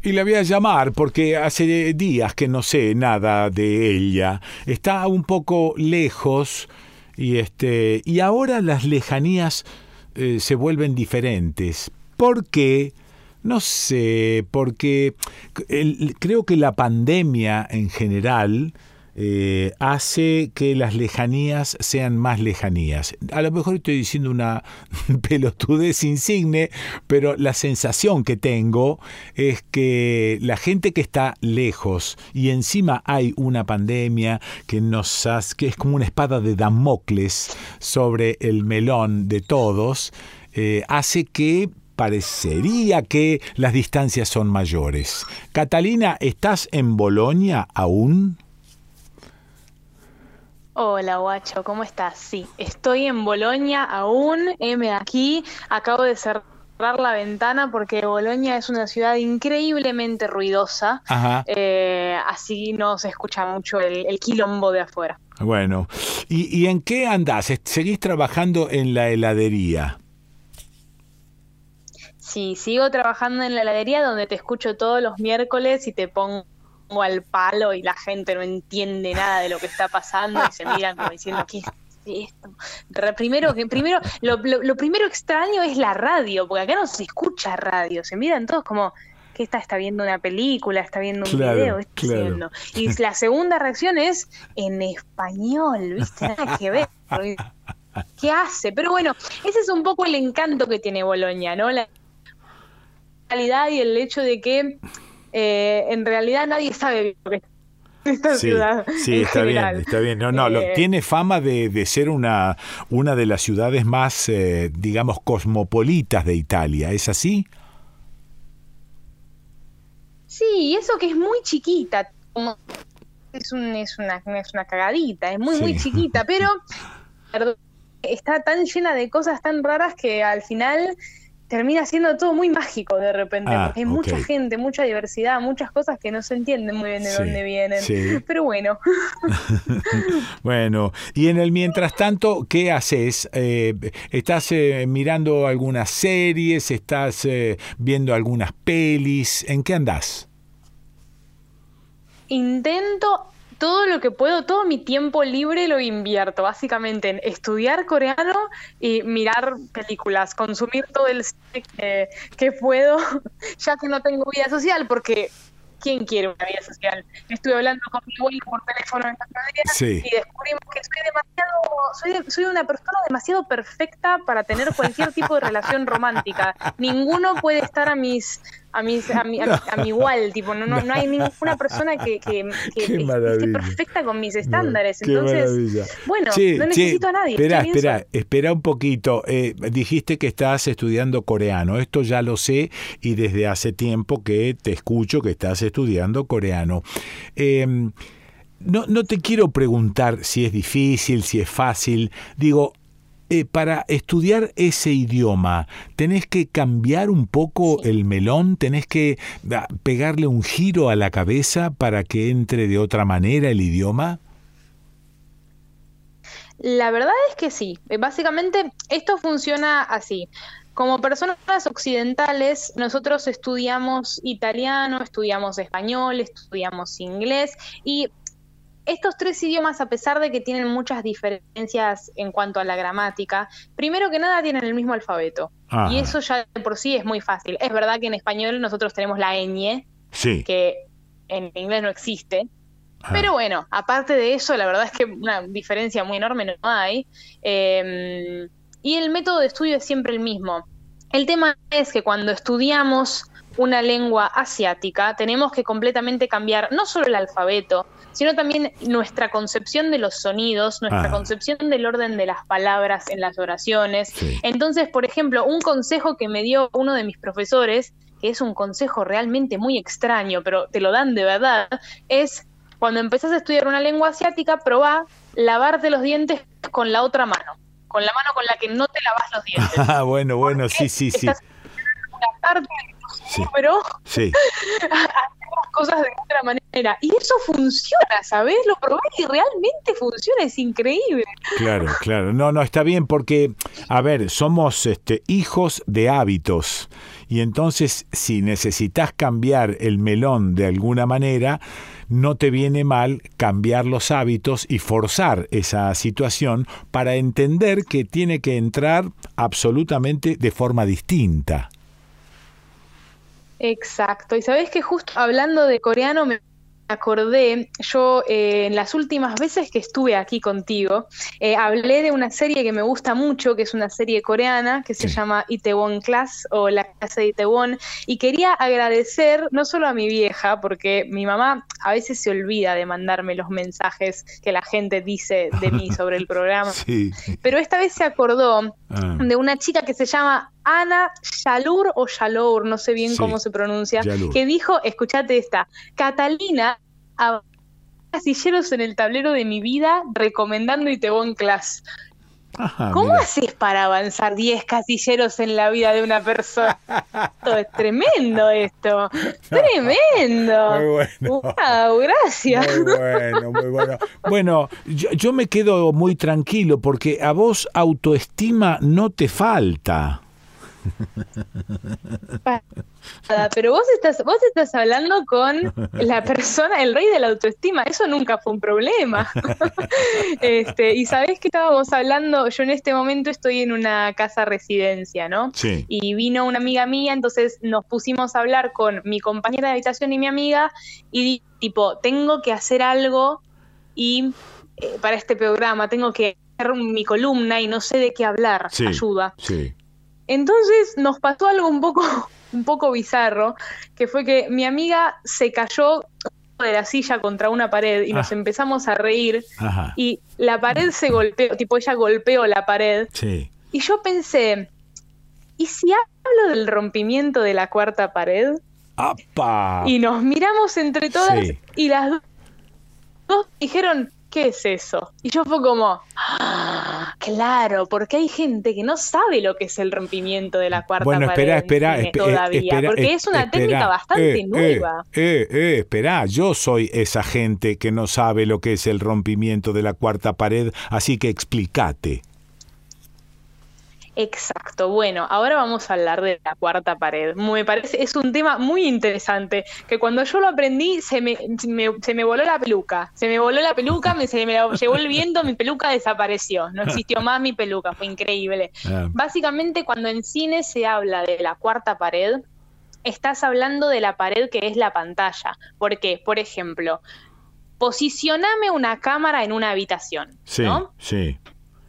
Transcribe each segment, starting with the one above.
Y la voy a llamar porque hace días que no sé nada de ella. Está un poco lejos y ahora las lejanías se vuelven diferentes. ¿Por qué? No sé, porque creo que la pandemia en general hace que las lejanías sean más lejanías. A lo mejor estoy diciendo una pelotudez insigne, pero la sensación que tengo es que la gente que está lejos y encima hay una pandemia que que es como una espada de Damocles sobre el melón de todos, hace que parecería que las distancias son mayores. Catalina, ¿estás en Bolonia aún? Hola, guacho, ¿cómo estás? Sí, estoy en Bolonia aún, heme aquí, acabo de cerrar la ventana porque Bolonia es una ciudad increíblemente ruidosa, Ajá. así no se escucha mucho el quilombo de afuera. Bueno, ¿y en qué andás? ¿Seguís trabajando en la heladería? Sí, sigo trabajando en la heladería donde te escucho todos los miércoles y te pongo al palo y la gente no entiende nada de lo que está pasando y se miran como diciendo, ¿qué es esto? Primero, lo primero extraño es la radio, porque acá no se escucha radio, se miran todos como, ¿qué está viendo una película? ¿Está viendo un video? Claro, ¿Qué está claro. haciendo? Y la segunda reacción es en español, ¿viste? Nada que ver. ¿Qué hace? Pero bueno, ese es un poco el encanto que tiene Boloña, ¿no? La realidad y el hecho de que en realidad nadie sabe lo que es esta Sí, ciudad sí, en está bien, general. está bien. No, Eh, tiene fama de ser una de las ciudades más, digamos, cosmopolitas de Italia. ¿Es así? sí, y eso que es muy chiquita, como es una cagadita, es muy, muy Sí. chiquita, pero perdón, está tan llena de cosas tan raras que al final termina siendo todo muy mágico de repente, Ah, porque hay ok. mucha gente, mucha diversidad, muchas cosas que no se entienden muy bien de Sí, dónde vienen. sí. Pero bueno, Bueno, y en el mientras tanto, ¿qué haces? ¿Estás mirando algunas series? ¿Estás viendo algunas pelis? ¿En qué andás? intento todo lo que puedo, todo mi tiempo libre lo invierto básicamente en estudiar coreano y mirar películas, consumir todo el cine que puedo, ya que no tengo vida social, porque ¿quién quiere una vida social? Estuve hablando con mi abuelo por teléfono el otro día Sí. y descubrimos que soy una persona demasiado perfecta para tener cualquier tipo de relación romántica. Ninguno puede estar a mi igual, tipo, no hay ninguna persona Qué que esté maravilla. perfecta con mis No, estándares. qué Entonces, maravilla. bueno, Che, no che, necesito a nadie, estoy espera, bien sola. espera un poquito. Dijiste que estás estudiando coreano. Esto ya lo sé y desde hace tiempo que te escucho que estás estudiando coreano. Eh, no te quiero preguntar si es difícil, si es fácil. Digo, para estudiar ese idioma, ¿tenés que cambiar un poco Sí. el melón? ¿Tenés que pegarle un giro a la cabeza para que entre de otra manera el idioma? La verdad es que sí. Básicamente, esto funciona así. Como personas occidentales, nosotros estudiamos italiano, estudiamos español, estudiamos inglés y estos tres idiomas, a pesar de que tienen muchas diferencias en cuanto a la gramática, primero que nada tienen el mismo alfabeto. Y Ajá, eso ya de por sí es muy fácil. Es verdad que en español nosotros tenemos la ñ, sí. que en inglés no existe. Pero Ah, bueno, aparte de eso, la verdad es que una diferencia muy enorme no hay. Y el método de estudio es siempre el mismo. El tema es que cuando estudiamos una lengua asiática, tenemos que completamente cambiar no solo el alfabeto, sino también nuestra concepción de los sonidos, nuestra ah, concepción del orden de las palabras en las oraciones. sí. Entonces, por ejemplo, un consejo que me dio uno de mis profesores, que es un consejo realmente muy extraño, pero te lo dan de verdad, es cuando empezás a estudiar una lengua asiática, probá lavarte los dientes con la otra mano, con la mano con la que no te lavas los dientes. Ah, bueno, bueno, sí, Porque sí, sí. estás una parte de tu Sí, cerebro sí. a hacer las cosas de otra manera. Y eso funciona, ¿sabés? Lo probé y realmente funciona, es increíble. Claro, claro. No, está bien porque, a ver, somos hijos de hábitos Y entonces, si necesitas cambiar el melón de alguna manera, no te viene mal cambiar los hábitos y forzar esa situación para entender que tiene que entrar absolutamente de forma distinta. Exacto. Y sabés que justo hablando de coreano me acordé, yo en las últimas veces que estuve aquí contigo, hablé de una serie que me gusta mucho, que es una serie coreana, que se llama Itaewon Class, o La clase de Itaewon, y quería agradecer no solo a mi vieja, porque mi mamá a veces se olvida de mandarme los mensajes que la gente dice de mí sobre el programa, Sí. pero esta vez se acordó de una chica que se llama Ana Yalur o Yalur, no sé bien cómo se pronuncia, Yalur, que dijo, escuchate esta, Catalina, casilleros en el tablero de mi vida, recomendando Itaewon Class. Ajá, ¿Cómo mira. haces para avanzar 10 casilleros en la vida de una persona? Es tremendo esto, tremendo. Muy bueno. Wow, gracias. Muy bueno, muy bueno. Bueno, yo me quedo muy tranquilo porque a vos autoestima no te falta. Pero vos estás hablando con la persona, el rey de la autoestima, eso nunca fue un problema. Y sabés que estábamos hablando, yo en este momento estoy en una casa residencia, ¿no? Sí. Y vino una amiga mía, entonces nos pusimos a hablar con mi compañera de habitación y mi amiga, y tipo, tengo que hacer algo y para este programa, tengo que hacer mi columna y no sé de qué hablar, Sí, ayuda. sí. Entonces nos pasó algo un poco bizarro, que fue que mi amiga se cayó de la silla contra una pared y nos empezamos a reír. Ajá. Y la pared se golpeó, tipo ella golpeó la pared. Sí. Y yo pensé, ¿y si hablo del rompimiento de la cuarta pared? ¡Apa! Y nos miramos entre todas Sí. y las dos dijeron, ¿qué es eso? Y yo fue como, claro, porque hay gente que no sabe lo que es el rompimiento de la cuarta pared. Espera, Todavía, porque es una técnica bastante nueva. Espera, yo soy esa gente que no sabe lo que es el rompimiento de la cuarta pared, así que explícate. Exacto, bueno, ahora vamos a hablar de la cuarta pared. Me parece, es un tema muy interesante, que cuando yo lo aprendí se me voló la peluca, se me la llevó el viento, mi peluca desapareció, no existió más mi peluca, fue increíble. Básicamente cuando en cine se habla de la cuarta pared, estás hablando de la pared que es la pantalla, porque, por ejemplo, posicioname una cámara en una habitación, Sí, ¿no? sí.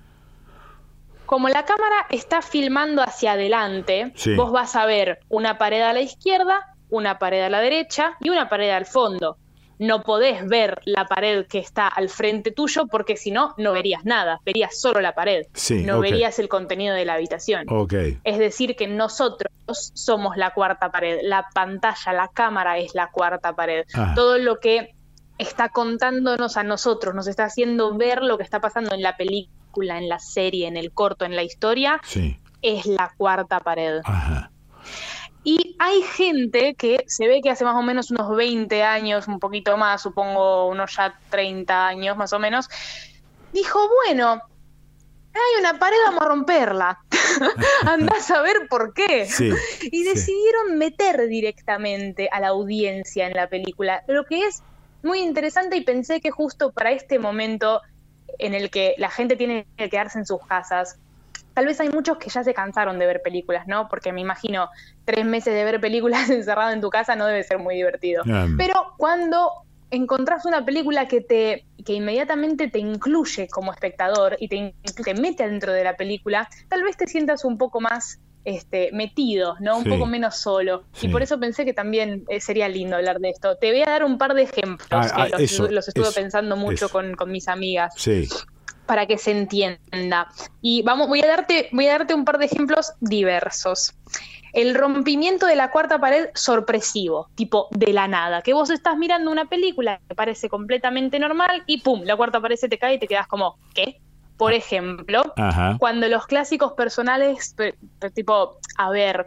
Como la cámara está filmando hacia adelante, Sí. vos vas a ver una pared a la izquierda, una pared a la derecha y una pared al fondo. No podés ver la pared que está al frente tuyo porque si no, no verías nada, verías solo la pared, Sí, no ok. verías el contenido de la habitación. Ok. Es decir, que nosotros somos la cuarta pared, la pantalla, la cámara es la cuarta pared. Ah. Todo lo que está contándonos a nosotros, nos está haciendo ver lo que está pasando en la película, en la serie, en el corto, en la historia, Sí. es la cuarta pared. Ajá. Y hay gente que se ve que hace más o menos unos 20 años, un poquito más, supongo unos ya 30 años más o menos, dijo, bueno, hay una pared, vamos a romperla. Andás a ver por qué. Sí, Y decidieron meter directamente a la audiencia en la película, lo que es muy interesante, y pensé que justo para este momento en el que la gente tiene que quedarse en sus casas, tal vez hay muchos que ya se cansaron de ver películas, ¿no? Porque me imagino 3 meses de ver películas encerrado en tu casa no debe ser muy divertido. Pero cuando encontrás una película que inmediatamente te incluye como espectador y te mete dentro de la película, tal vez te sientas un poco más metido, ¿no? Un poco menos solo. Sí. Y por eso pensé que también sería lindo hablar de esto. Te voy a dar un par de ejemplos que los estuve pensando mucho con mis amigas. Sí. Para que se entienda. Y voy a darte un par de ejemplos diversos. El rompimiento de la cuarta pared sorpresivo, tipo de la nada, que vos estás mirando una película que parece completamente normal y pum, la cuarta pared se te cae y te quedas como, ¿qué? Por ejemplo, cuando los clásicos personales, tipo, a ver,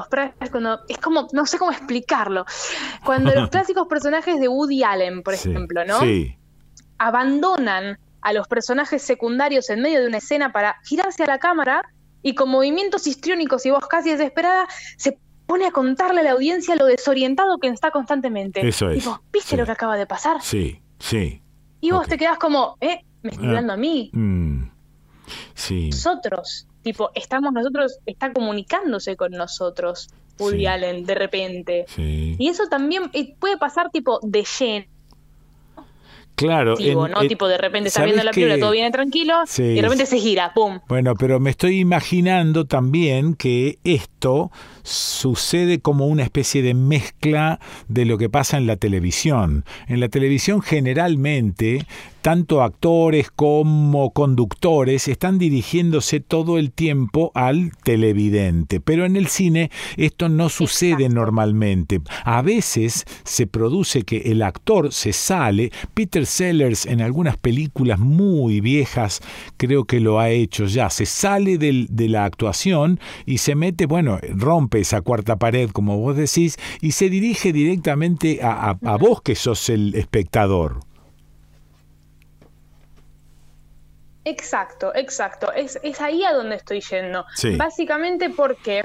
es como, no sé cómo explicarlo, cuando los clásicos personajes de Woody Allen, por ejemplo, ¿no? Sí. Abandonan a los personajes secundarios en medio de una escena para girarse a la cámara y con movimientos histriónicos y voz casi desesperada se pone a contarle a la audiencia lo desorientado que está constantemente. Eso es. Tipo, ¿viste Sí. lo que acaba de pasar? Sí, sí. Y vos Ok. te quedás como, me está hablando a mí. Sí. Nosotros, tipo, está comunicándose con nosotros, Woody Sí. Allen, de repente. Sí. Y eso también puede pasar, tipo, de lleno. Claro. ¿No? Tipo, de repente está ¿sabés viendo la película, qué? todo viene tranquilo, Sí. y de repente se gira, ¡pum! Bueno, pero me estoy imaginando también que esto sucede como una especie de mezcla de lo que pasa en la televisión. En la televisión generalmente, tanto actores como conductores están dirigiéndose todo el tiempo al televidente, pero en el cine esto no sucede Exacto. normalmente. A veces se produce que el actor se sale. Peter Sellers en algunas películas muy viejas creo que lo ha hecho ya, se sale de la actuación y se mete, bueno, rompe esa cuarta pared como vos decís y se dirige directamente a vos que sos el espectador. Exacto. Es ahí a donde estoy yendo. Sí. Básicamente porque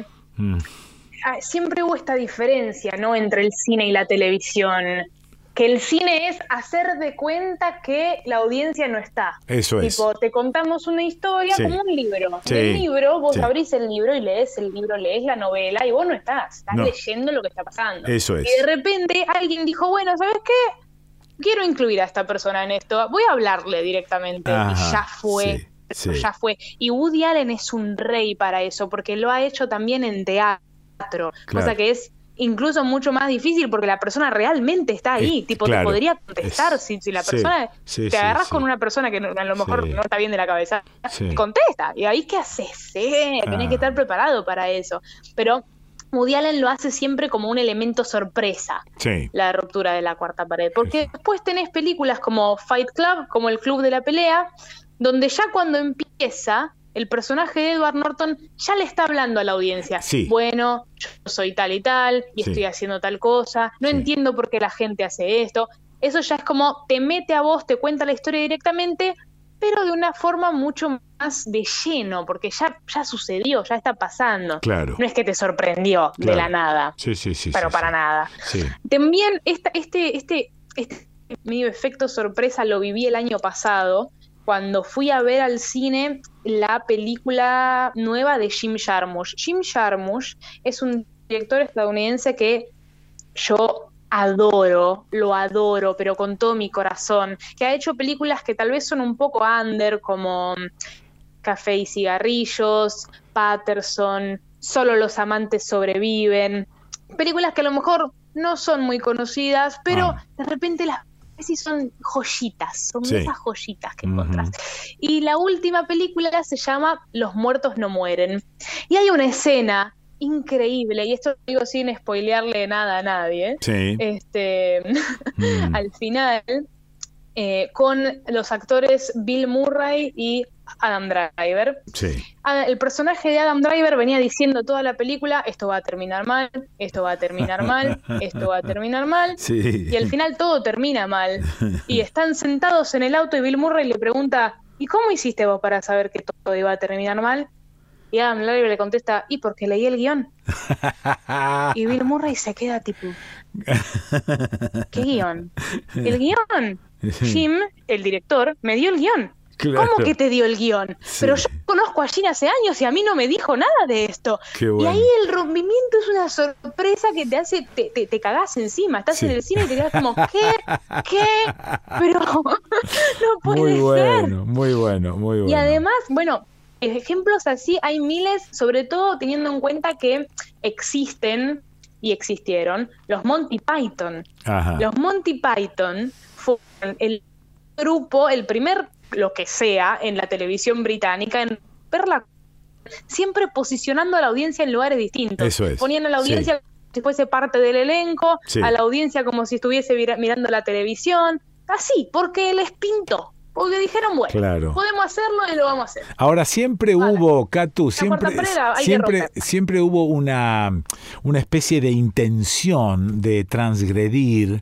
siempre hubo esta diferencia, ¿no? Entre el cine y la televisión. Que el cine es hacer de cuenta que la audiencia no está. Eso es. Tipo, te contamos una historia Sí. como un libro. Sí. En el libro, vos Sí. abrís el libro y lees el libro, lees la novela y vos no estás No. leyendo lo que está pasando. Eso es. Y de repente alguien dijo, bueno, ¿sabes qué? Quiero incluir a esta persona en esto. Voy a hablarle directamente. Ajá. Y ya fue. Sí. Ya fue. Y Woody Allen es un rey para eso, porque lo ha hecho también en teatro. Claro. Cosa que es incluso mucho más difícil porque la persona realmente está ahí. Tipo, claro. te podría contestar si la persona... Sí, te agarras sí. con una persona que a lo mejor Sí. no está bien de la cabeza. Sí. Te contesta. Y ahí, ¿qué haces? Tenés que estar preparado para eso. Pero Woody Allen lo hace siempre como un elemento sorpresa. Sí. La ruptura de la cuarta pared. Porque después tenés películas como Fight Club, como El Club de la Pelea, donde ya cuando empieza, el personaje de Edward Norton ya le está hablando a la audiencia. Sí. Bueno, yo soy tal y tal, y Sí. estoy haciendo tal cosa, no Sí. entiendo por qué la gente hace esto. Eso ya es como, te mete a vos, te cuenta la historia directamente, pero de una forma mucho más de lleno, porque ya sucedió, ya está pasando. Claro. No es que te sorprendió de Claro. la nada, Sí. pero Sí, para sí. nada. Sí. También este medio efecto sorpresa lo viví el año pasado, cuando fui a ver al cine la película nueva de Jim Jarmusch. Jim Jarmusch es un director estadounidense que yo lo adoro, pero con todo mi corazón, que ha hecho películas que tal vez son un poco under, como Café y cigarrillos, Patterson, Solo los amantes sobreviven, películas que a lo mejor no son muy conocidas, pero de repente las sí son joyitas, son Sí. esas joyitas que encontrás. Y la última película se llama Los muertos no mueren. Y hay una escena increíble, y esto lo digo sin spoilearle nada a nadie, Sí. al final, con los actores Bill Murray y Adam Driver. Sí. El personaje de Adam Driver venía diciendo toda la película, esto va a terminar mal, esto va a terminar mal, esto va a terminar mal, Sí. y al final todo termina mal. Y están sentados en el auto y Bill Murray le pregunta, ¿y cómo hiciste vos para saber que todo iba a terminar mal? Y Adam Driver le contesta, ¿y porque leí el guión? Y Bill Murray se queda tipo, ¿qué guión? El guión. Jim, el director, me dio el guión. Claro. ¿Cómo que te dio el guión? Sí. Pero yo conozco a Jim hace años y a mí no me dijo nada de esto. Qué bueno. Y ahí el rompimiento es una sorpresa que te hace, te cagás encima. Estás Sí. en el cine y te quedas como, ¿qué? Pero no puede Muy ser. bueno, muy bueno, muy bueno. Y además, bueno, ejemplos así hay miles, sobre todo teniendo en cuenta que existen y existieron los Monty Python. Ajá. Los Monty Python fueron el grupo, el primer lo que sea en la televisión británica en verla, siempre posicionando a la audiencia en lugares distintos. Eso es. Ponían a la audiencia como si fuese parte del elenco, Sí. a la audiencia como si estuviese mirando la televisión, así, porque les pintó. Porque dijeron, bueno, Claro. podemos hacerlo y lo vamos a hacer. Ahora siempre Vale. hubo, Catu, cuarta pared hay que romperla. siempre hubo una especie de intención de transgredir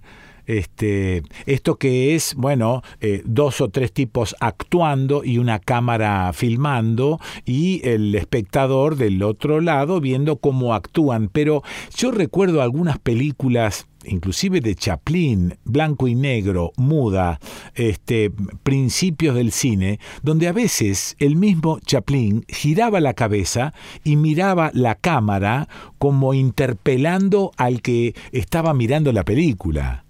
Esto que es, bueno, 2 o 3 tipos actuando y una cámara filmando y el espectador del otro lado viendo cómo actúan. Pero yo recuerdo algunas películas, inclusive de Chaplin, blanco y negro, muda, principios del cine, donde a veces el mismo Chaplin giraba la cabeza y miraba la cámara como interpelando al que estaba mirando la película.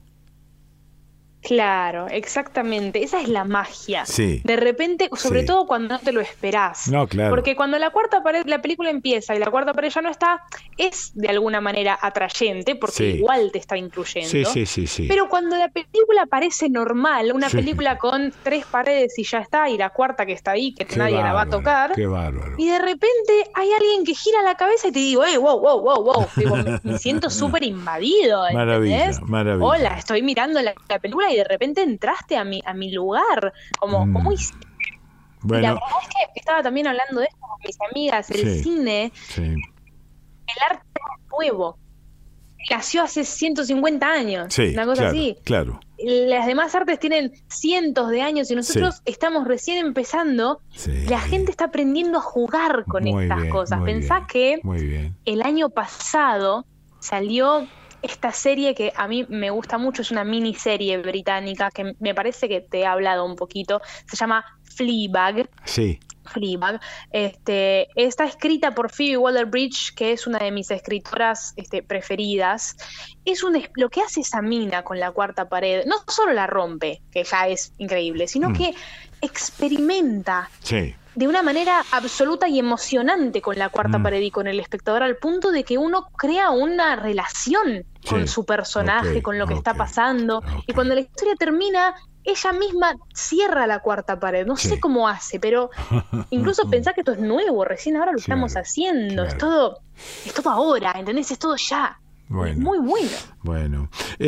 Claro, exactamente. Esa es la magia. Sí. De repente, sobre Sí. todo cuando no te lo esperás. No, claro. Porque cuando la cuarta pared, la película empieza y la cuarta pared ya no está, es de alguna manera atrayente porque Sí. igual te está incluyendo. Sí. Pero cuando la película parece normal, una Sí. película con 3 paredes y ya está, y la cuarta que está ahí, que Qué nadie la va a bárbaro, tocar, qué bárbaro. y de repente hay alguien que gira la cabeza y te digo, wow. Digo, me siento súper invadido, Maravilla, ¿entendés? maravilla. Hola, estoy mirando la película y de repente entraste a mi lugar. Como Bueno. y la verdad es que estaba también hablando de esto con mis amigas, el Sí. cine, Sí. el arte es nuevo. Nació hace 150 años, Sí, una cosa claro, así. claro. Las demás artes tienen cientos de años y nosotros estamos recién empezando. Sí. La gente está aprendiendo a jugar con Muy estas bien, cosas. muy Pensá bien, que muy bien. el año pasado salió esta serie que a mí me gusta mucho, es una miniserie británica que me parece que te he hablado un poquito. Se llama Fleabag. Sí. Fleabag. Está escrita por Phoebe Waller-Bridge, que es una de mis escritoras preferidas. Lo que hace esa mina con la cuarta pared, no solo la rompe, que ya es increíble, sino que experimenta Sí. de una manera absoluta y emocionante con la cuarta pared y con el espectador, al punto de que uno crea una relación con su personaje, con lo que está pasando. Y cuando la historia termina, ella misma cierra la cuarta pared. No sé cómo hace, pero incluso pensá que esto es nuevo, recién ahora lo estamos haciendo. Claro. Es todo ahora, ¿entendés? Es todo ya. Bueno. Es muy bueno. Bueno,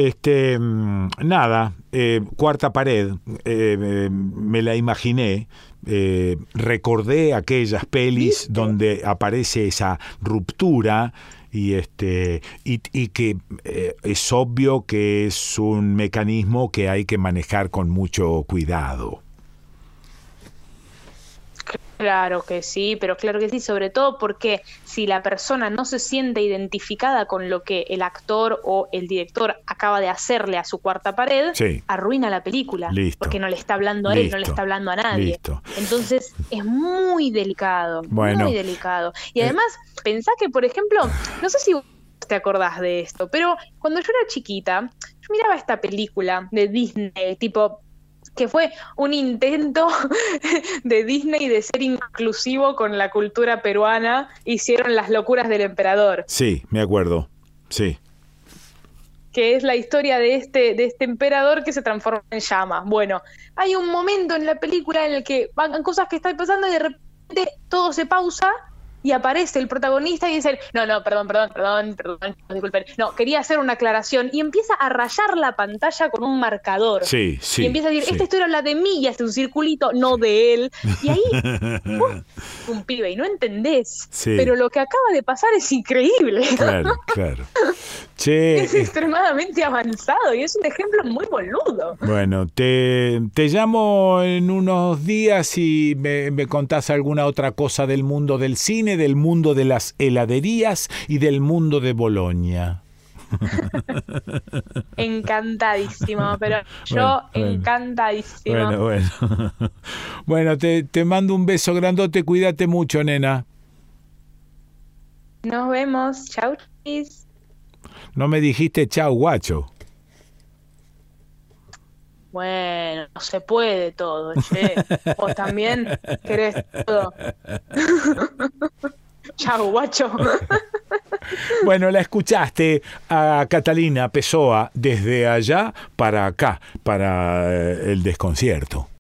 nada, cuarta pared, me la imaginé, recordé aquellas pelis ¿Viste? donde aparece esa ruptura y que es obvio que es un mecanismo que hay que manejar con mucho cuidado. Claro que sí, pero claro que sí, sobre todo porque si la persona no se siente identificada con lo que el actor o el director acaba de hacerle a su cuarta pared, arruina la película. Listo. Porque no le está hablando a él, no le está hablando a nadie. Listo. Entonces es muy delicado, Bueno, muy delicado. Y además, pensá que, por ejemplo, no sé si vos te acordás de esto, pero cuando yo era chiquita, yo miraba esta película de Disney, tipo, que fue un intento de Disney de ser inclusivo con la cultura peruana. Hicieron Las locuras del emperador. Sí, me acuerdo, sí. Que es la historia de este emperador que se transforma en llama. Bueno, hay un momento en la película en el que van cosas que están pasando y de repente todo se pausa y aparece el protagonista y dice, no, perdón, disculpen, no, quería hacer una aclaración, y empieza a rayar la pantalla con un marcador. Sí. Y empieza a decir, esta historia habla de mí y hace un circulito, no de él. Y ahí, un pibe, y no entendés. Pero lo que acaba de pasar es increíble. Claro. Che, es extremadamente avanzado y es un ejemplo muy boludo. Bueno, te llamo en unos días y me contás alguna otra cosa del mundo del cine, del mundo de las heladerías y del mundo de Bolonia. Encantadísimo, pero yo encantadísima. Bueno. Bueno, te mando un beso grandote, cuídate mucho, nena. Nos vemos, chau, chis. No me dijiste chau, guacho. Bueno, no se puede todo, che. Vos también querés todo. Chau, guacho. Bueno, la escuchaste a Catalina Pessoa desde allá para acá, para el desconcierto.